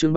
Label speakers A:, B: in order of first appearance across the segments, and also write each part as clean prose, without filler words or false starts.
A: chương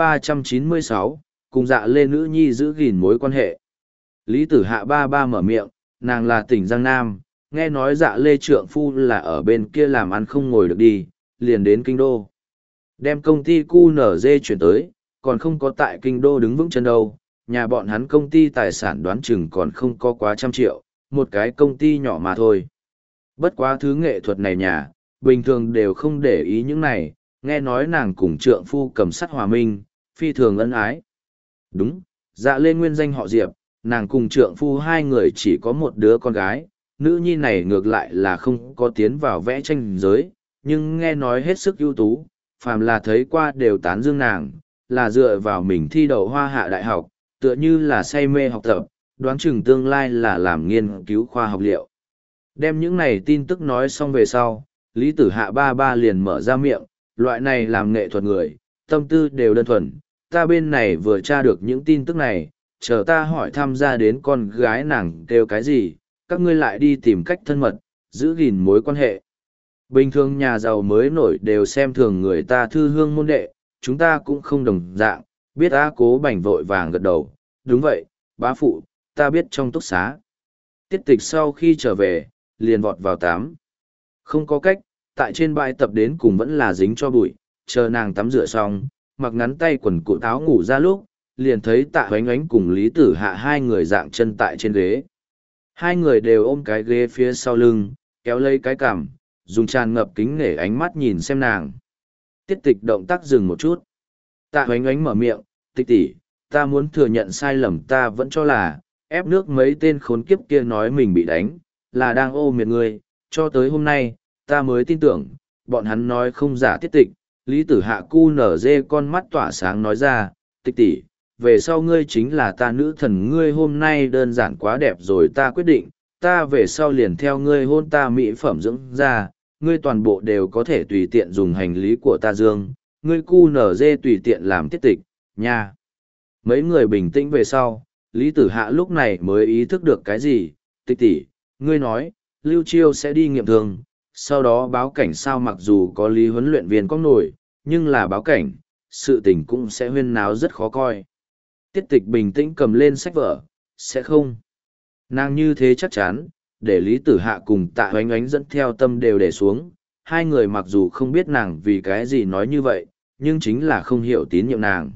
A: 396, cùng dạ lê nữ nhi giữ gìn mối quan hệ. Lý Tử Hạ ba ba mở miệng, nàng là tỉnh Giang Nam, nghe nói dạ lê trượng phu là ở bên kia làm ăn không ngồi được đi, liền đến kinh đô. Đem công ty QNZ chuyển tới, còn không có tại kinh đô đứng vững chân đâu, nhà bọn hắn công ty tài sản đoán chừng còn không có quá 100 triệu, một cái công ty nhỏ mà thôi. Bất quá thứ nghệ thuật này nhà, bình thường đều không để ý những này, nghe nói nàng cùng trượng phu cầm sắt hòa minh, phi thường ân ái. Đúng, dạ lê nguyên danh họ Diệp, nàng cùng trượng phu hai người chỉ có một đứa con gái, nữ nhi này ngược lại là không có tiến vào vẽ tranh giới, nhưng nghe nói hết sức ưu tú, phàm là thấy qua đều tán dương nàng, là dựa vào mình thi đậu Hoa Hạ Đại học, tựa như là say mê học tập, đoán chừng tương lai là làm nghiên cứu khoa học liệu. Đem những này tin tức nói xong về sau, Lý Tử Hạ ba ba liền mở ra miệng, loại này làm nghệ thuật người, tâm tư đều đơn thuần, ta bên này vừa tra được những tin tức này, chờ ta hỏi tham gia đến con gái nàng kêu cái gì, các ngươi lại đi tìm cách thân mật, giữ gìn mối quan hệ. Bình thường nhà giàu mới nổi đều xem thường người ta thư hương môn đệ, chúng ta cũng không đồng dạng, biết á. Cố Bành vội vàng gật đầu, đúng vậy, bá phụ, ta biết trong túc xá. Tiết Tịch sau khi trở về, liền vọt vào tắm. Không có cách, tại trên bãi tập đến cùng vẫn là dính cho bụi, chờ nàng tắm rửa xong, mặc ngắn tay quần cụ áo ngủ ra lúc, liền thấy Tạ Hoánh Ánh cùng Lý Tử Hạ hai người dạng chân tại trên ghế. Hai người đều ôm cái ghế phía sau lưng, kéo lấy cái cằm, dùng tràn ngập kính nể ánh mắt nhìn xem nàng. Tiết Tịch động tác dừng một chút. Tạ Hoánh Ánh mở miệng, Tịch tỷ, ta muốn thừa nhận sai lầm, ta vẫn cho là ép nước mấy tên khốn kiếp kia nói mình bị đánh, là đang ô miệt ngươi, cho tới hôm nay, ta mới tin tưởng, bọn hắn nói không giả. Tiết Tịch. Lý Tử Hạ cu nở dê con mắt tỏa sáng nói ra, Tịch tỷ, về sau ngươi chính là ta nữ thần, ngươi hôm nay đơn giản quá đẹp rồi, ta quyết định, ta về sau liền theo ngươi hôn ta mỹ phẩm dưỡng da, ngươi toàn bộ đều có thể tùy tiện dùng hành lý của ta dương, ngươi cu nở dê tùy tiện làm Tiết Tịch, nha. Mấy người bình tĩnh về sau, Lý Tử Hạ lúc này mới ý thức được cái gì, Tịch tỷ, ngươi nói, Lưu Chiêu sẽ đi nghiệm thương, sau đó báo cảnh sao? Mặc dù có Lý huấn luyện viên có nổi, nhưng là báo cảnh, sự tình cũng sẽ huyên náo rất khó coi. Tiết Tịch bình tĩnh cầm lên sách vở, sẽ không. Nàng như thế chắc chắn, để Lý Tử Hạ cùng Tạ Hoánh Ánh dẫn theo tâm đều để xuống. Hai người mặc dù không biết nàng vì cái gì nói như vậy, nhưng chính là không hiểu tín nhiệm nàng.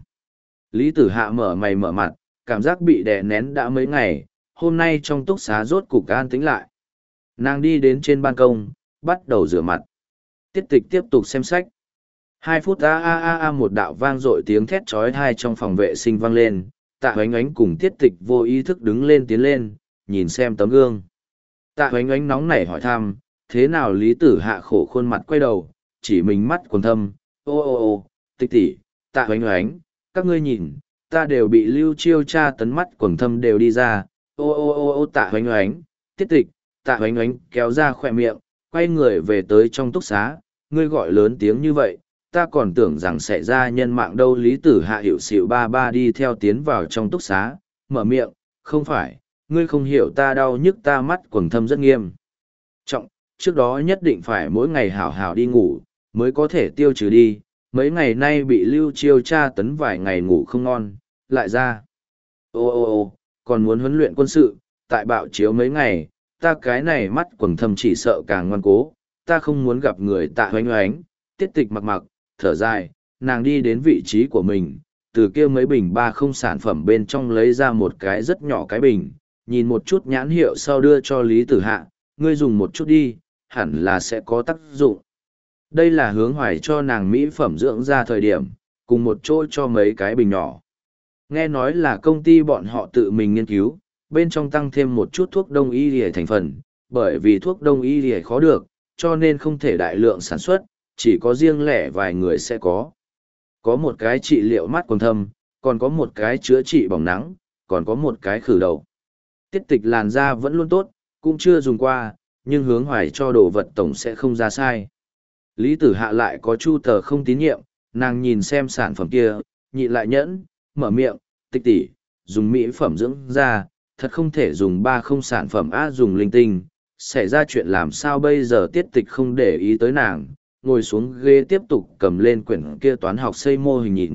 A: Lý Tử Hạ mở mày mở mặt, cảm giác bị đè nén đã mấy ngày, hôm nay trong túc xá rốt cục an tĩnh lại. Nàng đi đến trên ban công, bắt đầu rửa mặt. Tiết Tịch tiếp tục xem sách. 2 phút một đạo vang dội tiếng thét chói tai trong phòng vệ sinh vang lên, Tạ Hoánh Ánh cùng Tiết Tịch vô ý thức đứng lên tiến lên, nhìn xem tấm gương. Tạ Hoánh Ánh nóng nảy hỏi thăm, thế nào? Lý Tử Hạ khổ khuôn mặt quay đầu, chỉ mình mắt quần thâm, ô, Tịch tỷ, Tạ Hoánh Ánh, các ngươi nhìn, ta đều bị Lưu Chiêu tra tấn, mắt quần thâm đều đi ra, ô, Tạ Hoánh Ánh, Tiết Tịch. Tạ Hoánh Ánh kéo ra khỏe miệng, quay người về tới trong túc xá, ngươi gọi lớn tiếng như vậy, ta còn tưởng rằng sẽ ra nhân mạng đâu. Lý Tử Hạ hiểu xịu ba ba đi theo tiến vào trong túc xá, mở miệng, không phải, ngươi không hiểu, ta đau nhức, ta mắt quầng thâm rất nghiêm trọng, trước đó nhất định phải mỗi ngày hảo hảo đi ngủ, mới có thể tiêu trừ đi, mấy ngày nay bị Lưu Chiêu tra tấn vài ngày ngủ không ngon, lại ra. Ô, còn muốn huấn luyện quân sự, tại bạo chiếu mấy ngày, ta cái này mắt quầng thâm chỉ sợ càng ngoan cố, ta không muốn gặp người. Tạ Hoánh Ánh. Tiết Tịch mặc, thở dài, nàng đi đến vị trí của mình, từ kia mấy bình 30 sản phẩm bên trong lấy ra một cái rất nhỏ cái bình, nhìn một chút nhãn hiệu sau đưa cho Lý Tử Hạ, ngươi dùng một chút đi, hẳn là sẽ có tác dụng. Đây là Hướng Hoài cho nàng mỹ phẩm dưỡng da thời điểm, cùng một chỗ cho mấy cái bình nhỏ. Nghe nói là công ty bọn họ tự mình nghiên cứu, bên trong tăng thêm một chút thuốc đông y lìa thành phần, bởi vì thuốc đông y lìa khó được, cho nên không thể đại lượng sản xuất, chỉ có riêng lẻ vài người sẽ có. Có một cái trị liệu mắt quầng thâm, còn có một cái chữa trị bỏng nắng, còn có một cái khử đầu. Tiết Tịch làn da vẫn luôn tốt, cũng chưa dùng qua, nhưng Hướng Hoài cho đồ vật tổng sẽ không ra sai. Lý Tử Hạ lại có chu tờ không tín nhiệm, nàng nhìn xem sản phẩm kia, nhịn lại nhẫn, mở miệng, Tịch tỷ, dùng mỹ phẩm dưỡng da, thật không thể dùng 30 sản phẩm dùng linh tinh, xảy ra chuyện làm sao bây giờ? Tiết Tịch không để ý tới nàng, ngồi xuống ghế tiếp tục cầm lên quyển kia toán học xây mô hình nhìn,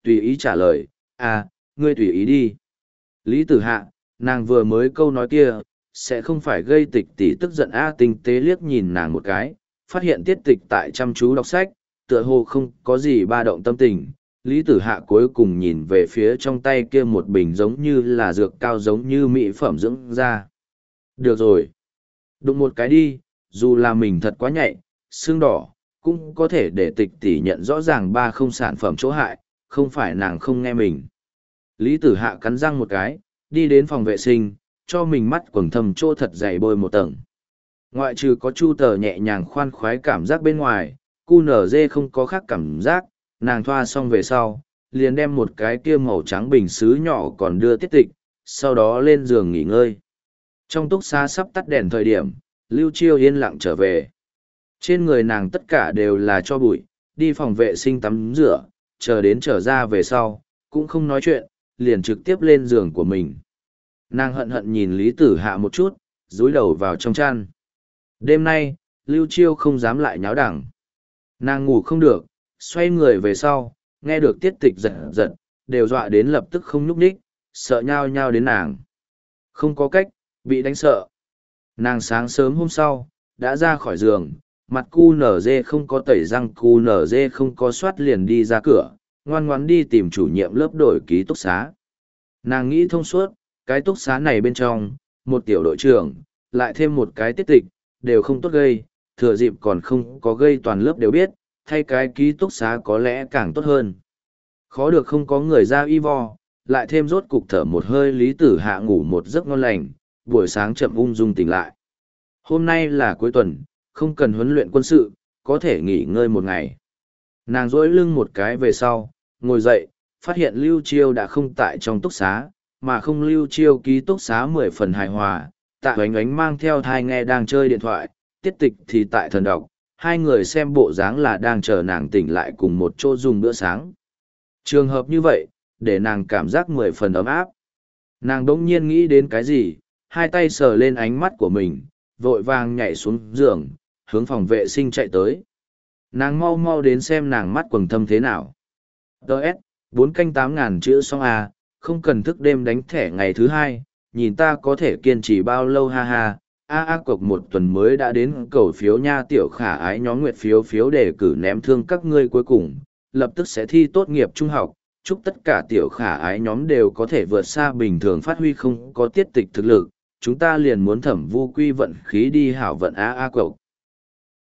A: tùy ý trả lời, ngươi tùy ý đi. Lý Tử Hạ, nàng vừa mới câu nói kia, sẽ không phải gây tịch tỷ tức giận tinh tế liếc nhìn nàng một cái, phát hiện tiết tịch tại chăm chú đọc sách, tựa hồ không có gì ba động tâm tình. Lý Tử Hạ cuối cùng nhìn về phía trong tay kia một bình giống như là dược cao giống như mỹ phẩm dưỡng da. Được rồi. Đụng một cái đi, dù là mình thật quá nhạy, xương đỏ, cũng có thể để tịch tỷ nhận rõ ràng ba không sản phẩm chỗ hại, không phải nàng không nghe mình. Lý Tử Hạ cắn răng một cái, đi đến phòng vệ sinh, cho mình mắt quầng thâm chỗ thật dày bôi một tầng. Ngoại trừ có chu tờ nhẹ nhàng khoan khoái cảm giác bên ngoài, QNZ không có khác cảm giác, nàng thoa xong về sau, liền đem một cái kia màu trắng bình xứ nhỏ còn đưa tiết tịch, sau đó lên giường nghỉ ngơi. Trong túc xá sắp tắt đèn thời điểm, Lưu Chiêu yên lặng trở về. Trên người nàng tất cả đều là cho bụi, đi phòng vệ sinh tắm rửa, chờ đến trở ra về sau, cũng không nói chuyện, liền trực tiếp lên giường của mình. Nàng hận hận nhìn Lý Tử Hạ một chút, dúi đầu vào trong chăn. Đêm nay, Lưu Chiêu không dám lại nháo đẳng. Nàng ngủ không được, xoay người về sau, nghe được tiết tịch giật giật, đều dọa đến lập tức không nhúc nhích, sợ nhao nhao đến nàng. Không có cách, bị đánh sợ. Nàng sáng sớm hôm sau, đã ra khỏi giường, mặt QNZ không có tẩy răng, QNZ không có soát liền đi ra cửa, ngoan ngoãn đi tìm chủ nhiệm lớp đổi ký túc xá. Nàng nghĩ thông suốt, cái túc xá này bên trong, một tiểu đội trưởng, lại thêm một cái tiết tịch, đều không tốt gây, thừa dịp còn không có gây toàn lớp đều biết, thay cái ký túc xá có lẽ càng tốt hơn. Khó được không có người ra y vo, lại thêm rốt cục thở một hơi Lý Tử Hạ ngủ một giấc ngon lành, buổi sáng chậm ung dung tỉnh lại. Hôm nay là cuối tuần, không cần huấn luyện quân sự, có thể nghỉ ngơi một ngày. Nàng duỗi lưng một cái về sau, ngồi dậy, phát hiện Lưu Chiêu đã không tại trong túc xá, mà không Lưu Chiêu ký túc xá 10 phần hài hòa, Tạ Oánh Oánh mang theo thai nghe đang chơi điện thoại, tiết tịch thì tại thần đọc, hai người xem bộ dáng là đang chờ nàng tỉnh lại cùng một chỗ dùng bữa sáng. Trường hợp như vậy, để nàng cảm giác 10 phần ấm áp. Nàng đỗng nhiên nghĩ đến cái gì, hai tay sờ lên ánh mắt của mình, vội vàng nhảy xuống giường, hướng phòng vệ sinh chạy tới. Nàng mau mau đến xem nàng mắt quầng thâm thế nào. Đợt, 4 canh 8.000 chữ xong không cần thức đêm đánh thẻ ngày thứ hai, nhìn ta có thể kiên trì bao lâu ha ha. Cộc một tuần mới đã đến cầu phiếu nha tiểu khả ái nhóm nguyệt phiếu đề cử ném thương các ngươi cuối cùng, lập tức sẽ thi tốt nghiệp trung học, chúc tất cả tiểu khả ái nhóm đều có thể vượt xa bình thường phát huy không có tiết tịch thực lực, chúng ta liền muốn thẩm vu quy vận khí đi hảo vận Cộc.